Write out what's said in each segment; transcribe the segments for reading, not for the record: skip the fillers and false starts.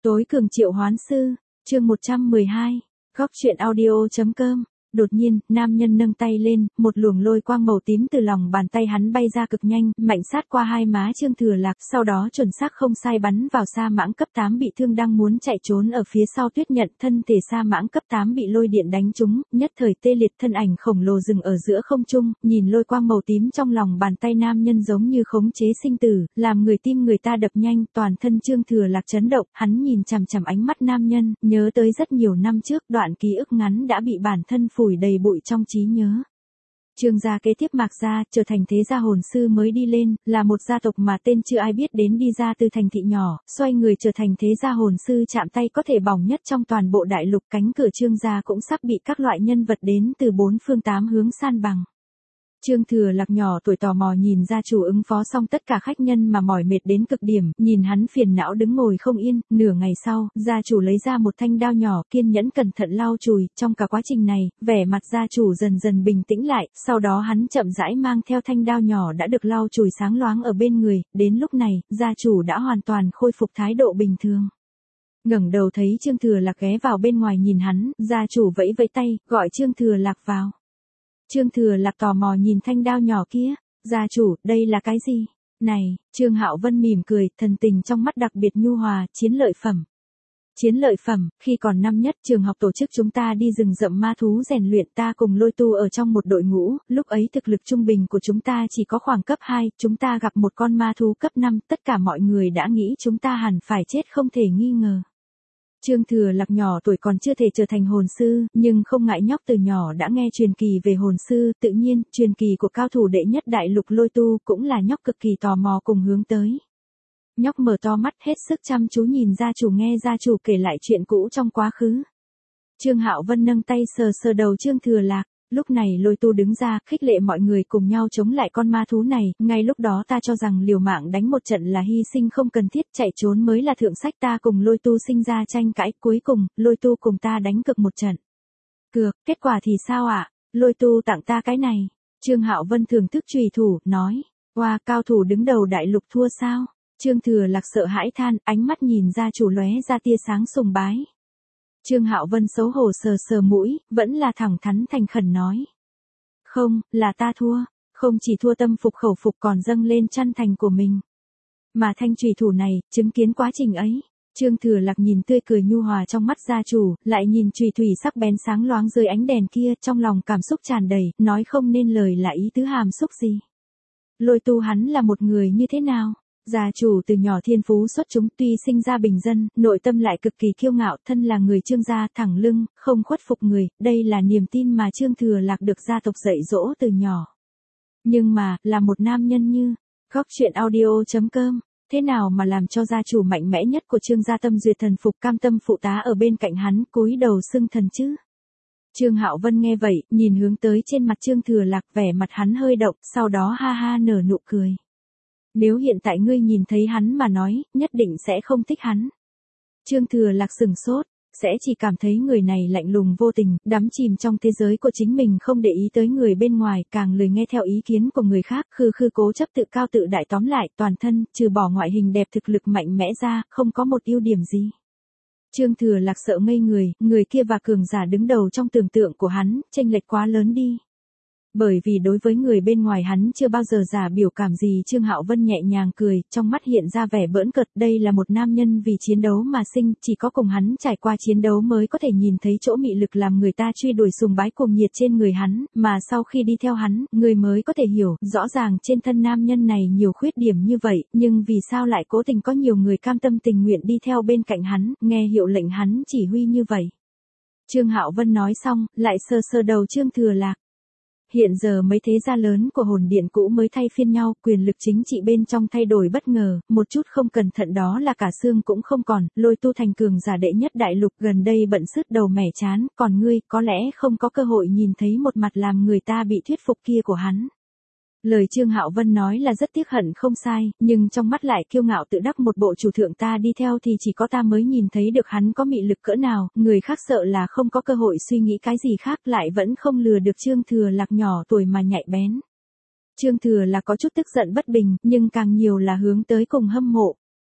Tối cường triệu hoán sư, chương 112, góc truyện audio.com. Đột nhiên, nam nhân nâng tay lên, một luồng lôi quang màu tím từ lòng bàn tay hắn bay ra cực nhanh, mạnh sát qua hai má Trương Thừa Lạc, sau đó chuẩn xác không sai bắn vào Sa Mãng cấp 8 bị thương đang muốn chạy trốn ở phía sau Tuyết Nhận, thân thể Sa Mãng cấp 8 bị lôi điện đánh trúng, nhất thời tê liệt, thân ảnh khổng lồ dừng ở giữa không trung, nhìn lôi quang màu tím trong lòng bàn tay nam nhân giống như khống chế sinh tử, làm người tim người ta đập nhanh, toàn thân Trương Thừa Lạc chấn động, hắn nhìn chằm chằm ánh mắt nam nhân, nhớ tới rất nhiều năm trước, đoạn ký ức ngắn đã bị bản thân phủi đầy bụi trong trí nhớ. Trương gia kế tiếp Mạc gia, trở thành thế gia hồn sư mới đi lên, là một gia tộc mà tên chưa ai biết đến đi ra từ thành thị nhỏ, xoay người trở thành thế gia hồn sư chạm tay có thể bỏng nhất trong toàn bộ đại lục, cánh cửa Trương gia cũng sắp bị các loại nhân vật đến từ bốn phương tám hướng san bằng. Trương Thừa Lạc nhỏ tuổi tò mò nhìn gia chủ ứng phó xong tất cả khách nhân mà mỏi mệt đến cực điểm, nhìn hắn phiền não đứng ngồi không yên, nửa ngày sau, gia chủ lấy ra một thanh đao nhỏ, kiên nhẫn cẩn thận lau chùi, trong cả quá trình này, vẻ mặt gia chủ dần dần bình tĩnh lại, sau đó hắn chậm rãi mang theo thanh đao nhỏ đã được lau chùi sáng loáng ở bên người, đến lúc này, gia chủ đã hoàn toàn khôi phục thái độ bình thường. Ngẩng đầu thấy Trương Thừa Lạc ghé vào bên ngoài nhìn hắn, gia chủ vẫy vẫy tay, gọi Trương Thừa Lạc vào. Trương Thừa Lạc tò mò nhìn thanh đao nhỏ kia, gia chủ, đây là cái gì? Này, Trương Hạo Vân mỉm cười, thần tình trong mắt đặc biệt nhu hòa, chiến lợi phẩm. Chiến lợi phẩm, khi còn năm nhất trường học tổ chức chúng ta đi rừng rậm ma thú rèn luyện, ta cùng Lôi Tu ở trong một đội ngũ, lúc ấy thực lực trung bình của chúng ta chỉ có khoảng cấp 2, chúng ta gặp một con ma thú cấp 5, tất cả mọi người đã nghĩ chúng ta hẳn phải chết không thể nghi ngờ. Trương Thừa Lạc nhỏ tuổi còn chưa thể trở thành hồn sư, nhưng không ngại nhóc từ nhỏ đã nghe truyền kỳ về hồn sư, tự nhiên, truyền kỳ của cao thủ đệ nhất đại lục Lôi Tu cũng là nhóc cực kỳ tò mò cùng hướng tới. Nhóc mở to mắt hết sức chăm chú nhìn gia chủ nghe gia chủ kể lại chuyện cũ trong quá khứ. Trương Hạo Vân nâng tay sờ sờ đầu Trương Thừa Lạc. Lúc này Lôi Tu đứng ra, khích lệ mọi người cùng nhau chống lại con ma thú này, ngay lúc đó ta cho rằng liều mạng đánh một trận là hy sinh không cần thiết, chạy trốn mới là thượng sách, ta cùng Lôi Tu sinh ra tranh cãi, cuối cùng, Lôi Tu cùng ta đánh cược một trận. Cược, kết quả thì sao ạ? Lôi Tu tặng ta cái này. Trương Hạo Vân thưởng thức chùy thủ, nói, wow, cao thủ đứng đầu đại lục thua sao? Trương Thừa Lạc sợ hãi than, ánh mắt nhìn gia chủ lóe ra tia sáng sùng bái. Trương Hạo Vân xấu hổ sờ sờ mũi, vẫn là thẳng thắn thành khẩn nói. Không, là ta thua, không chỉ thua tâm phục khẩu phục còn dâng lên chân thành của mình. Mà thanh chùy thủ này, chứng kiến quá trình ấy. Trương Thừa Lạc nhìn tươi cười nhu hòa trong mắt gia chủ, lại nhìn chùy thủy sắc bén sáng loáng dưới ánh đèn kia, trong lòng cảm xúc tràn đầy, nói không nên lời là ý tứ hàm xúc gì. Lôi Tu hắn là một người như thế nào? Gia chủ từ nhỏ thiên phú xuất chúng, tuy sinh ra bình dân, nội tâm lại cực kỳ kiêu ngạo, thân là người Trương gia, thẳng lưng, không khuất phục người, đây là niềm tin mà Trương Thừa Lạc được gia tộc dạy dỗ từ nhỏ. Nhưng mà, là một nam nhân như, góc truyện audio.com, thế nào mà làm cho gia chủ mạnh mẽ nhất của Trương gia tâm duyệt thần phục, cam tâm phụ tá ở bên cạnh hắn, cúi đầu xưng thần chứ? Trương Hạo Vân nghe vậy, nhìn hướng tới trên mặt Trương Thừa Lạc, vẻ mặt hắn hơi động, sau đó ha ha nở nụ cười. Nếu hiện tại ngươi nhìn thấy hắn mà nói, nhất định sẽ không thích hắn. Trương Thừa Lạc sừng sốt, sẽ chỉ cảm thấy người này lạnh lùng vô tình, đắm chìm trong thế giới của chính mình, không để ý tới người bên ngoài, càng lười nghe theo ý kiến của người khác, khư khư cố chấp tự cao tự đại, tóm lại, toàn thân, trừ bỏ ngoại hình đẹp thực lực mạnh mẽ ra, không có một ưu điểm gì. Trương Thừa Lạc sợ ngây người kia và cường giả đứng đầu trong tưởng tượng của hắn, chênh lệch quá lớn đi. Bởi vì đối với người bên ngoài hắn chưa bao giờ giả biểu cảm gì, Trương Hạo Vân nhẹ nhàng cười, trong mắt hiện ra vẻ bỡn cợt, đây là một nam nhân vì chiến đấu mà sinh, chỉ có cùng hắn trải qua chiến đấu mới có thể nhìn thấy chỗ mị lực làm người ta truy đuổi sùng bái cuồng nhiệt trên người hắn, mà sau khi đi theo hắn, người mới có thể hiểu, rõ ràng trên thân nam nhân này nhiều khuyết điểm như vậy, nhưng vì sao lại cố tình có nhiều người cam tâm tình nguyện đi theo bên cạnh hắn, nghe hiệu lệnh hắn chỉ huy như vậy. Trương Hạo Vân nói xong, lại sờ sờ đầu Trương Thừa Lạc. Hiện giờ mấy thế gia lớn của hồn điện cũ mới thay phiên nhau, quyền lực chính trị bên trong thay đổi bất ngờ, một chút không cẩn thận đó là cả xương cũng không còn, Lôi Tu thành cường giả đệ nhất đại lục gần đây bận sứt đầu mẻ chán, còn ngươi có lẽ không có cơ hội nhìn thấy một mặt làm người ta bị thuyết phục kia của hắn. Lời Trương Hạo Vân nói là rất tiếc hận không sai, nhưng trong mắt lại kiêu ngạo tự đắc, một bộ chủ thượng ta đi theo thì chỉ có ta mới nhìn thấy được hắn có mị lực cỡ nào, người khác sợ là không có cơ hội suy nghĩ cái gì khác, lại vẫn không lừa được Trương Thừa Lạc nhỏ tuổi mà nhạy bén. Trương Thừa Lạc có chút tức giận bất bình, nhưng càng nhiều là hướng tới cùng hâm mộ.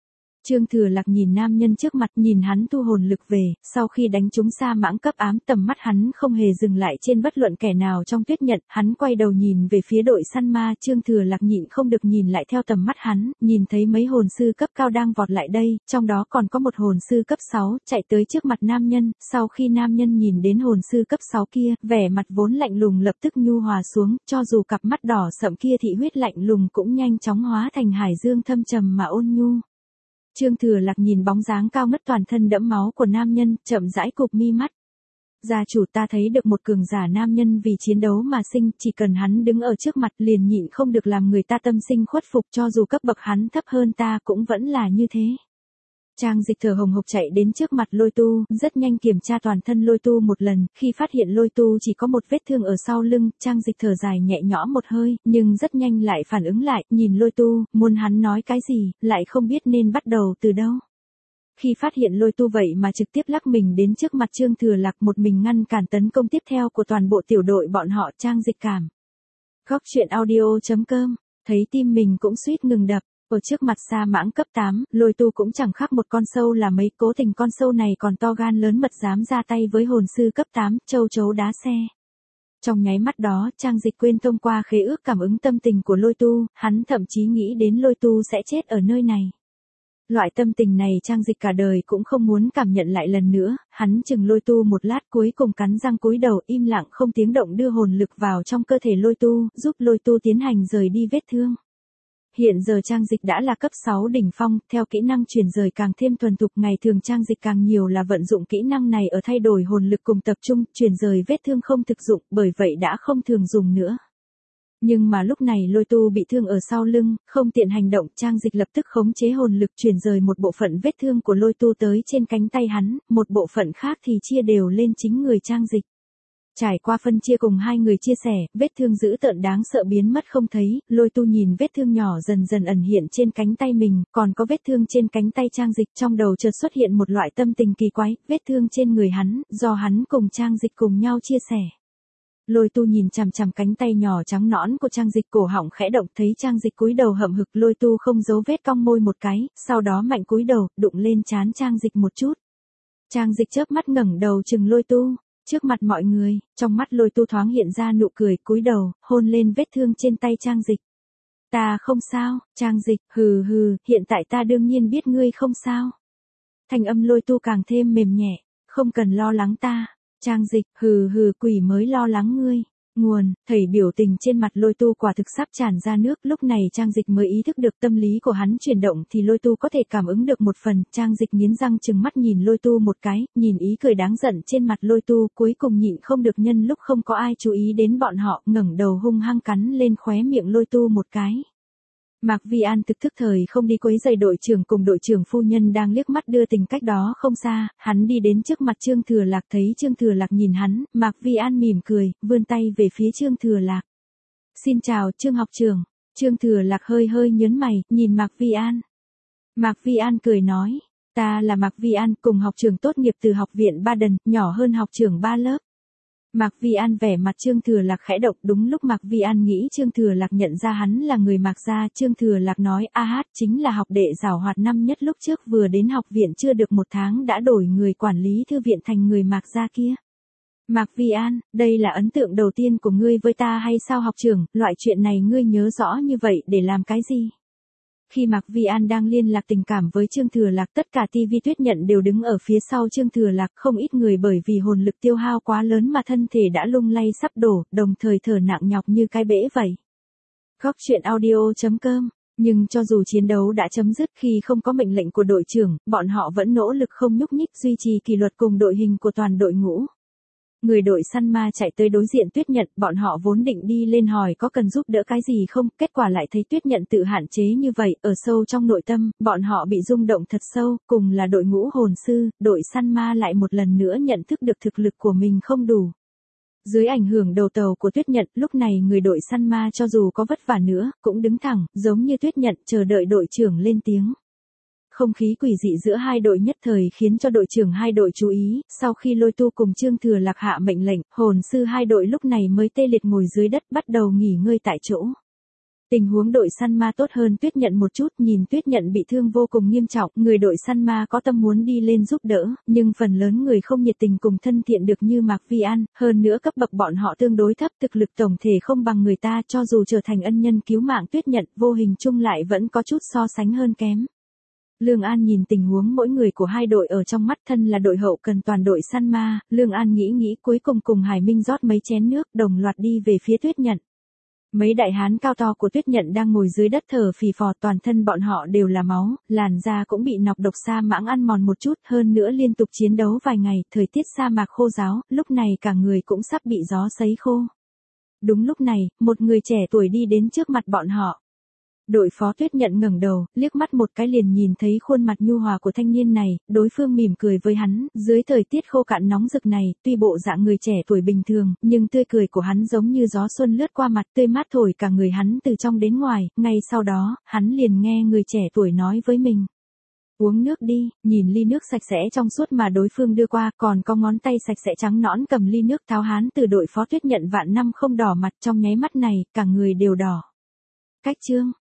Trương Thừa Lạc nhìn nam nhân trước mặt, nhìn hắn thu hồn lực về, sau khi đánh trúng sa mãng cấp ám, tầm mắt hắn không hề dừng lại trên bất luận kẻ nào trong Tuyết Nhận, hắn quay đầu nhìn về phía đội săn ma, Trương Thừa Lạc nhịn không được nhìn lại theo tầm mắt hắn, nhìn thấy mấy hồn sư cấp cao đang vọt lại đây, trong đó còn có một hồn sư cấp 6, chạy tới trước mặt nam nhân, sau khi nam nhân nhìn đến hồn sư cấp 6 kia, vẻ mặt vốn lạnh lùng lập tức nhu hòa xuống, cho dù cặp mắt đỏ sậm kia thị huyết lạnh lùng cũng nhanh chóng hóa thành hải dương thâm trầm mà ôn nhu. Trương Thừa Lạc nhìn bóng dáng cao ngất toàn thân đẫm máu của nam nhân, chậm rãi cụp mi mắt. Gia chủ, ta thấy được một cường giả nam nhân vì chiến đấu mà sinh, chỉ cần hắn đứng ở trước mặt liền nhịn không được làm người ta tâm sinh khuất phục, cho dù cấp bậc hắn thấp hơn ta cũng vẫn là như thế. Trang Dịch thở hồng hộc chạy đến trước mặt Lôi Tu, rất nhanh kiểm tra toàn thân Lôi Tu một lần, khi phát hiện Lôi Tu chỉ có một vết thương ở sau lưng, Trang Dịch thở dài nhẹ nhõm một hơi, nhưng rất nhanh lại phản ứng lại, nhìn Lôi Tu, muốn hắn nói cái gì, lại không biết nên bắt đầu từ đâu. Khi phát hiện Lôi Tu vậy mà trực tiếp lắc mình đến trước mặt Trương Thừa Lạc, một mình ngăn cản tấn công tiếp theo của toàn bộ tiểu đội bọn họ, Trang Dịch cảm. Góc truyện audio.com, thấy tim mình cũng suýt ngừng đập. Ở trước mặt sa mãng cấp 8, Lôi Tu cũng chẳng khác một con sâu là mấy, cố tình con sâu này còn to gan lớn mật dám ra tay với hồn sư cấp 8, châu chấu đá xe. Trong nháy mắt đó, Trang Dịch quên thông qua khế ước cảm ứng tâm tình của Lôi Tu, hắn thậm chí nghĩ đến Lôi Tu sẽ chết ở nơi này. Loại tâm tình này Trang Dịch cả đời cũng không muốn cảm nhận lại lần nữa, hắn chừng Lôi Tu một lát cuối cùng cắn răng cúi đầu im lặng không tiếng động đưa hồn lực vào trong cơ thể Lôi Tu, giúp Lôi Tu tiến hành rời đi vết thương. Hiện giờ Trang Dịch đã là cấp 6 đỉnh phong, theo kỹ năng chuyển rời càng thêm thuần thục, ngày thường Trang Dịch càng nhiều là vận dụng kỹ năng này ở thay đổi hồn lực cùng tập trung, chuyển rời vết thương không thực dụng, bởi vậy đã không thường dùng nữa. Nhưng mà lúc này Lôi Tu bị thương ở sau lưng, không tiện hành động, Trang Dịch lập tức khống chế hồn lực chuyển rời một bộ phận vết thương của Lôi Tu tới trên cánh tay hắn, một bộ phận khác thì chia đều lên chính người Trang Dịch. Trải qua phân chia cùng hai người chia sẻ, vết thương dữ tợn đáng sợ biến mất không thấy, Lôi Tu nhìn vết thương nhỏ dần dần ẩn hiện trên cánh tay mình, còn có vết thương trên cánh tay Trang Dịch, trong đầu chợt xuất hiện một loại tâm tình kỳ quái, vết thương trên người hắn, do hắn cùng Trang Dịch cùng nhau chia sẻ. Lôi Tu nhìn chằm chằm cánh tay nhỏ trắng nõn của Trang Dịch, cổ họng khẽ động, thấy Trang Dịch cúi đầu hậm hực, Lôi Tu không giấu vết cong môi một cái, sau đó mạnh cúi đầu, đụng lên trán Trang Dịch một chút. Trang Dịch chớp mắt ngẩng đầu chừng Lôi Tu. Trước mặt mọi người, trong mắt Lôi Tu thoáng hiện ra nụ cười, cúi đầu, hôn lên vết thương trên tay Trang Dịch. Ta không sao, Trang Dịch, hừ hừ, hiện tại ta đương nhiên biết ngươi không sao. Thanh âm Lôi Tu càng thêm mềm nhẹ, không cần lo lắng ta. Trang Dịch, hừ hừ, quỷ mới lo lắng ngươi. Nguồn, thầy biểu tình trên mặt Lôi Tu quả thực sắp tràn ra nước, lúc này Trang Dịch mới ý thức được tâm lý của hắn chuyển động thì Lôi Tu có thể cảm ứng được một phần, Trang Dịch nghiến răng trừng mắt nhìn Lôi Tu một cái, nhìn ý cười đáng giận trên mặt Lôi Tu, cuối cùng nhịn không được nhân lúc không có ai chú ý đến bọn họ, ngẩng đầu hung hăng cắn lên khóe miệng Lôi Tu một cái. Mạc Vi An thực thức thời không đi quấy rầy đội trưởng cùng đội trưởng phu nhân đang liếc mắt đưa tình, cách đó không xa, hắn đi đến trước mặt Trương Thừa Lạc, thấy Trương Thừa Lạc nhìn hắn, Mạc Vi An mỉm cười, vươn tay về phía Trương Thừa Lạc. Xin chào Trương học trưởng. Trương Thừa Lạc hơi hơi nhớn mày, nhìn Mạc Vi An. Mạc Vi An cười nói, ta là Mạc Vi An, cùng học trưởng tốt nghiệp từ học viện Ba Đần, nhỏ hơn học trưởng 3 lớp. Mạc Vi An vẻ mặt Trương Thừa Lạc khẽ động, đúng lúc Mạc Vi An nghĩ Trương Thừa Lạc nhận ra hắn là người Mạc gia, Trương Thừa Lạc nói, chính là học đệ giảo hoạt năm nhất lúc trước vừa đến học viện chưa được 1 tháng đã đổi người quản lý thư viện thành người Mạc gia kia. Mạc Vi An, đây là ấn tượng đầu tiên của ngươi với ta hay sao học trưởng, loại chuyện này ngươi nhớ rõ như vậy để làm cái gì? Khi Mạc Vi An đang liên lạc tình cảm với Trương Thừa Lạc, tất cả TV Tuyết Nhận đều đứng ở phía sau Trương Thừa Lạc, không ít người bởi vì hồn lực tiêu hao quá lớn mà thân thể đã lung lay sắp đổ, đồng thời thở nặng nhọc như cái bể vậy. Góc truyện audio.com, nhưng cho dù chiến đấu đã chấm dứt, khi không có mệnh lệnh của đội trưởng, bọn họ vẫn nỗ lực không nhúc nhích duy trì kỷ luật cùng đội hình của toàn đội ngũ. Người đội săn ma chạy tới đối diện Tuyết Nhận, bọn họ vốn định đi lên hỏi có cần giúp đỡ cái gì không, kết quả lại thấy Tuyết Nhận tự hạn chế như vậy, ở sâu trong nội tâm, bọn họ bị rung động thật sâu, cùng là đội ngũ hồn sư, đội săn ma lại một lần nữa nhận thức được thực lực của mình không đủ. Dưới ảnh hưởng đầu tàu của Tuyết Nhận, lúc này người đội săn ma cho dù có vất vả nữa, cũng đứng thẳng, giống như Tuyết Nhận, chờ đợi đội trưởng lên tiếng. Không khí quỷ dị giữa hai đội nhất thời khiến cho đội trưởng hai đội chú ý, sau khi Lôi Tu cùng Trương Thừa Lạc hạ mệnh lệnh, hồn sư hai đội lúc này mới tê liệt ngồi dưới đất bắt đầu nghỉ ngơi tại chỗ. Tình huống đội săn ma tốt hơn Tuyết Nhận một chút, nhìn Tuyết Nhận bị thương vô cùng nghiêm trọng, người đội săn ma có tâm muốn đi lên giúp đỡ, nhưng phần lớn người không nhiệt tình cùng thân thiện được như Mạc Vi An, hơn nữa cấp bậc bọn họ tương đối thấp, thực lực tổng thể không bằng người ta, cho dù trở thành ân nhân cứu mạng Tuyết Nhận, vô hình chung lại vẫn có chút so sánh hơn kém. Lương An nhìn tình huống mỗi người của hai đội ở trong mắt, thân là đội hậu cần toàn đội săn ma, Lương An nghĩ cuối cùng cùng Hải Minh rót mấy chén nước, đồng loạt đi về phía Tuyết Nhận. Mấy đại hán cao to của Tuyết Nhận đang ngồi dưới đất thở phì phò, toàn thân bọn họ đều là máu, làn da cũng bị nọc độc sa mãng ăn mòn một chút, hơn nữa liên tục chiến đấu vài ngày, thời tiết sa mạc khô ráo, lúc này cả người cũng sắp bị gió sấy khô. Đúng lúc này, một người trẻ tuổi đi đến trước mặt bọn họ. Đội phó Tuyết Nhận ngẩng đầu, liếc mắt một cái liền nhìn thấy khuôn mặt nhu hòa của thanh niên này, đối phương mỉm cười với hắn, dưới thời tiết khô cạn nóng rực này, tuy bộ dạng người trẻ tuổi bình thường, nhưng tươi cười của hắn giống như gió xuân lướt qua mặt, tươi mát thổi cả người hắn từ trong đến ngoài, ngay sau đó, hắn liền nghe người trẻ tuổi nói với mình. Uống nước đi, nhìn ly nước sạch sẽ trong suốt mà đối phương đưa qua, còn có ngón tay sạch sẽ trắng nõn cầm ly nước tháo hán từ đội phó Tuyết Nhận vạn năm không đỏ mặt, trong nháy mắt này, cả người đều đỏ. Cách chương